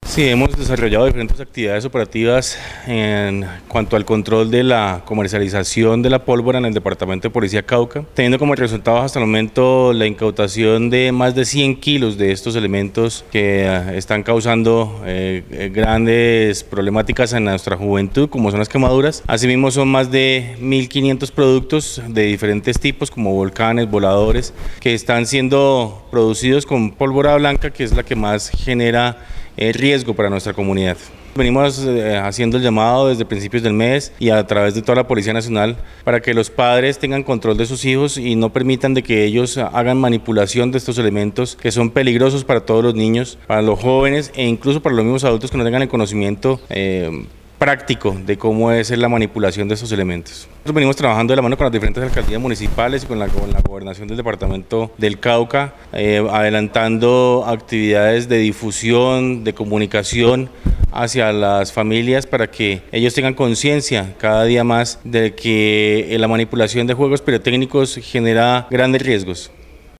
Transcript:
Sí, hemos desarrollado diferentes actividades operativas en cuanto al control de la comercialización de la pólvora en el departamento de Policía Cauca, teniendo como resultado hasta el momento la incautación de más de 100 kilos de estos elementos que están causando grandes problemáticas en nuestra juventud, como son las quemaduras. Asimismo, son más de 1.500 productos de diferentes tipos, como volcanes, voladores, que están siendo producidos con pólvora blanca, que es la que más genera riesgo para nuestra comunidad. Venimos haciendo el llamado desde principios del mes y a través de toda la Policía Nacional para que los padres tengan control de sus hijos y no permitan de que ellos hagan manipulación de estos elementos que son peligrosos para todos los niños, para los jóvenes e incluso para los mismos adultos que no tengan el conocimiento práctico de cómo es la manipulación de estos elementos. Nosotros venimos trabajando de la mano con las diferentes alcaldías municipales y con la gobernación del departamento del Cauca, adelantando actividades de difusión, de comunicación hacia las familias para que ellos tengan conciencia cada día más de que la manipulación de juegos pirotécnicos genera grandes riesgos.